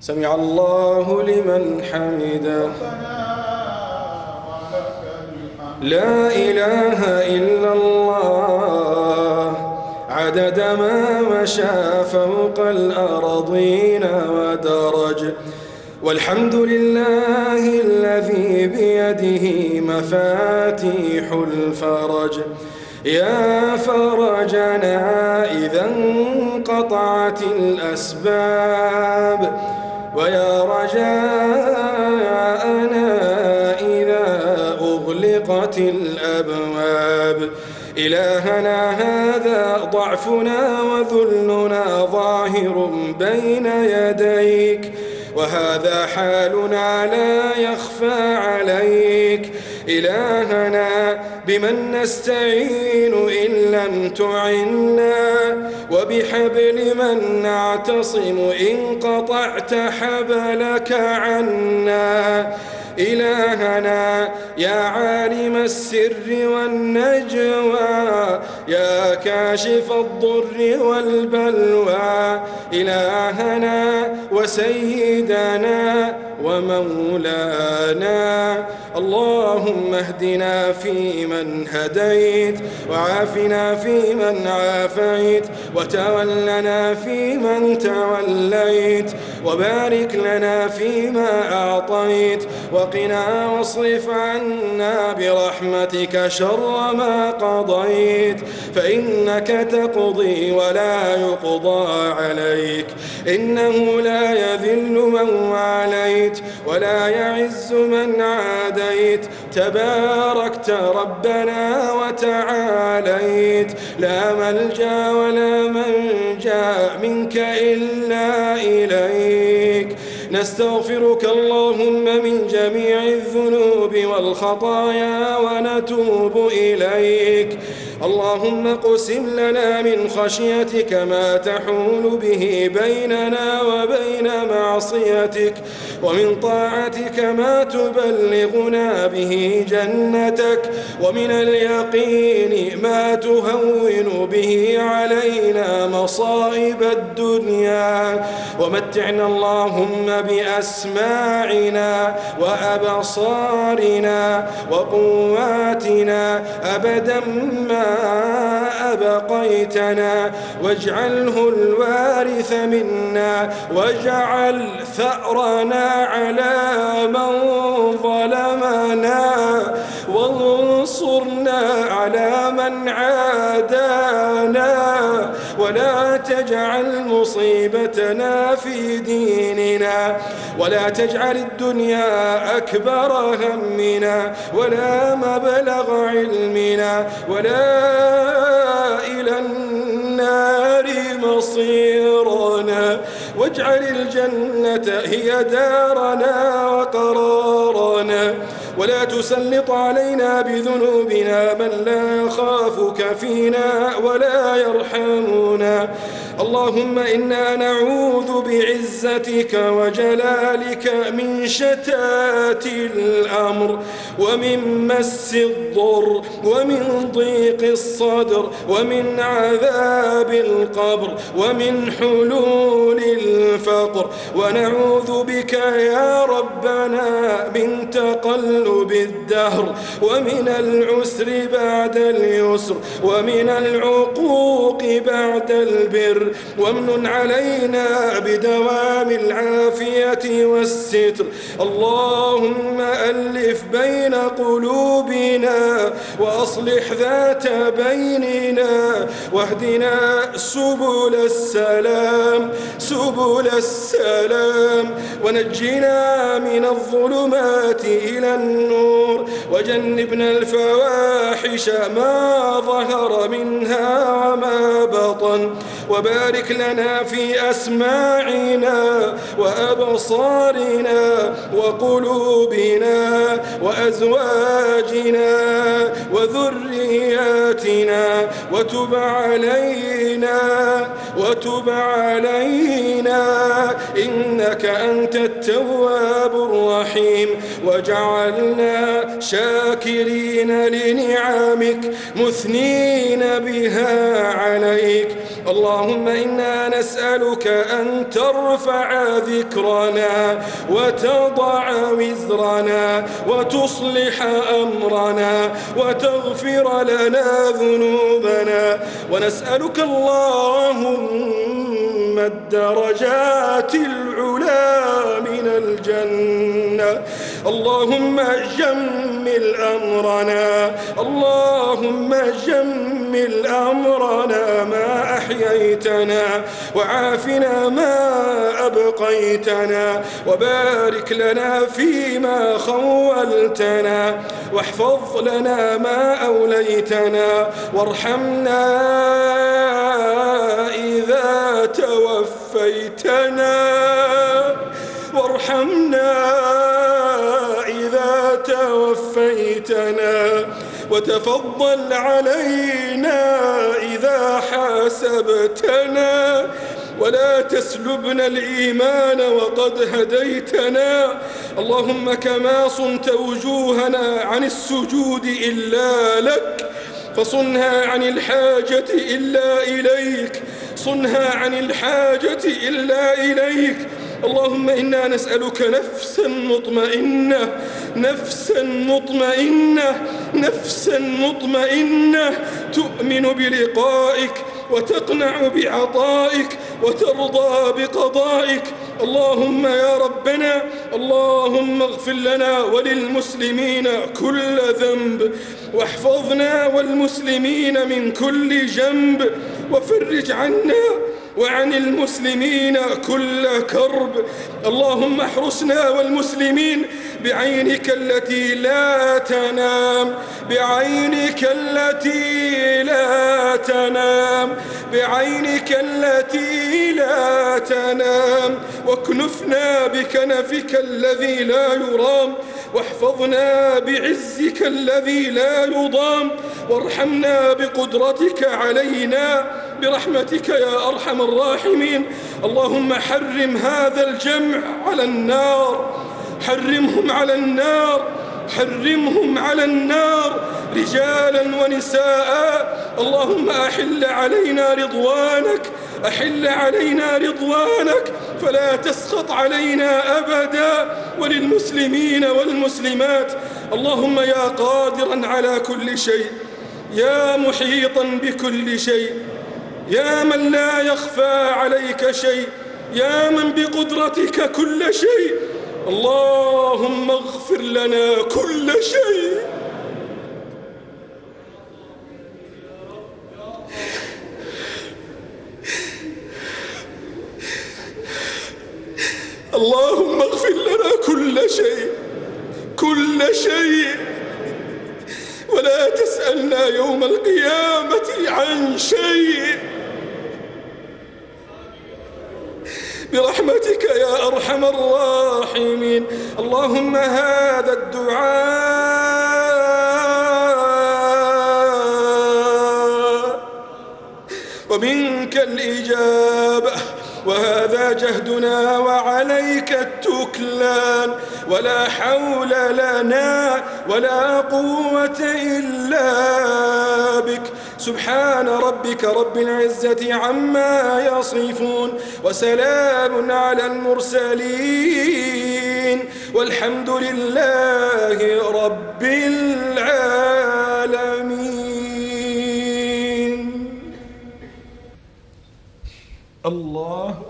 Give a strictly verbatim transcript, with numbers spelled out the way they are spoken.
سمع الله لمن حمده. لا إله إلا الله عدد ما مشى فوق الأرضين ودرج. والحمد لله الذي بيده مفاتيح الفرج. يا فرجنا إذا انقطعت الأسباب، ويا رجاءنا إذا أغلقت الأبواب. إلهنا هذا ضعفنا وذلنا ظاهر بين يديك، وهذا حالنا لا يخفى عليك. إلهنا بمن نستعين إن لم تعنا، وبحبل من نعتصم إن قطعت حبلك عنا. إلهنا يا عالم السر والنجوى، يا كاشف الضر والبلوى. إلهنا وسيدنا ومولانا، اللهم اهدنا فيمن هديت، وعافنا فيمن عافيت، وتولنا فيمن توليت، وبارك لنا فيما أعطيت، وقنا واصرف عنا برحمتك شر ما قضيت، فإنك تقضي ولا يقضى عليك، إنه لا يذل من واليت ولا يعز من عاديت، تباركت ربنا وتعاليت. لا ملجأ ولا منجا منك إلا إليك. نستغفرك اللهم من جميع الذنوب والخطايا ونتوب إليك. اللهم اقسم لنا من خشيتك ما تحول به بيننا وبين معصيتك، ومن طاعتك ما تبلغنا به جنتك، ومن اليقين ما تهون به علينا مصائب الدنيا. ومتعنا اللهم بأسماعنا وأبصارنا وقواتنا أبدا ما أبقيتنا، واجعله الوارث منا، واجعل ثأرنا على من ظلمنا، وانصرنا على من عادانا، ولا تجعل مصيبتنا في ديننا، ولا تجعل الدنيا أكبر همنا ولا مبلغ علمنا ولا إلى النار مصيرنا، واجعل الجنة هي دارنا وقرارنا، ولا تسلط علينا بذنوبنا من لا يخافك فينا ولا يرحمنا. اللهم إنا نعوذ بعزتك وجلالك من شتات الأمر، ومن مس الضر، ومن ضيق الصدر، ومن عذاب القبر، ومن حلول الفقر. ونعوذ بك يا ربنا من تقلب الدهر، ومن العسر بعد اليسر، ومن العقوق بعد البر. وامنن علينا بدوام العافية والستر. اللهم ألف بين قلوبنا، وأصلح ذات بيننا، واهدنا سبل السلام سبل السلام، ونجنا من الظلمات إلى النور، وجنبنا الفواحش ما ظهر منها وما بطن. وبارك لنا في أسماعنا وأبصارنا وقلوبنا وأزواجنا وذرياتنا، وتب علينا وتب علينا إنك أنت التواب الرحيم. وجعلنا شاكرين لنعمك مثنين بها عليك، اللهم إنا نسألك أن ترفع ذكرنا وتضع وزرنا وتصلح أمرنا وتغفر لنا ذنوبنا، ونسألك اللهم الدرجات العلى من الجنة. اللهم جمل أمرنا اللهم جمل أمرنا ما أحييتنا، وعافنا ما أبقيتنا، وبارك لنا فيما خولتنا، واحفظ لنا ما أوليتنا، وارحمنا إذا توفيتنا وارحمنا إذا توفيتنا، وتفضل علينا إذا حاسبتنا، ولا تسلبنا الإيمان وقد هديتنا. اللهم كما صنت وجوهنا عن السجود إلا لك، فصنها عن الحاجة إلا إليك، صنها عن الحاجة إلا إليك. اللهم إنا نسألك نفسا مطمئنة نفسا مطمئنة نفسا مطمئنة تؤمن بلقائك وتقنع بعطائك وترضى بقضائك. اللهم يا ربنا اللهم اغفر لنا وللمسلمين كل ذنب، واحفظنا والمسلمين من كل جنب، وفرج عنا وعن المسلمين كل كرب. اللهم احرسنا والمسلمين بعينك التي لا تنام بعينك التي لا تنام بعينك التي لا تنام واكنفنا بكنفك الذي لا يرام، واحفظنا بعزك الذي لا يضام، وارحمنا بقدرتك علينا برحمتك يا أرحم الراحمين. اللهم حرم هذا الجمع على النار، حرمهم على النار، حرمهم على النار رجالا ونساء. اللهم أحل علينا رضوانك أحل علينا رضوانك فلا تسخط علينا أبدا، وللمسلمين والمسلمات. اللهم يا قادرا على كل شيء، يا محيطا بكل شيء، يا من لا يخفى عليك شيء، يا من بقدرتك كل شيء، اللهم اغفر لنا كل شيء. اللهم اغفر لنا كل شيء كل شيء، ولا تسألنا يوم القيامة عن شيء، برحمتك يا أرحم الراحمين. اللهم هذا الدعاء ومنك الإجابة، وهذا جهدنا وعليك التكلان، ولا حول لنا ولا قوة إلا بك. سبحان ربك رب العزة عما يصفون، وسلام على المرسلين، والحمد لله رب العالمين. الله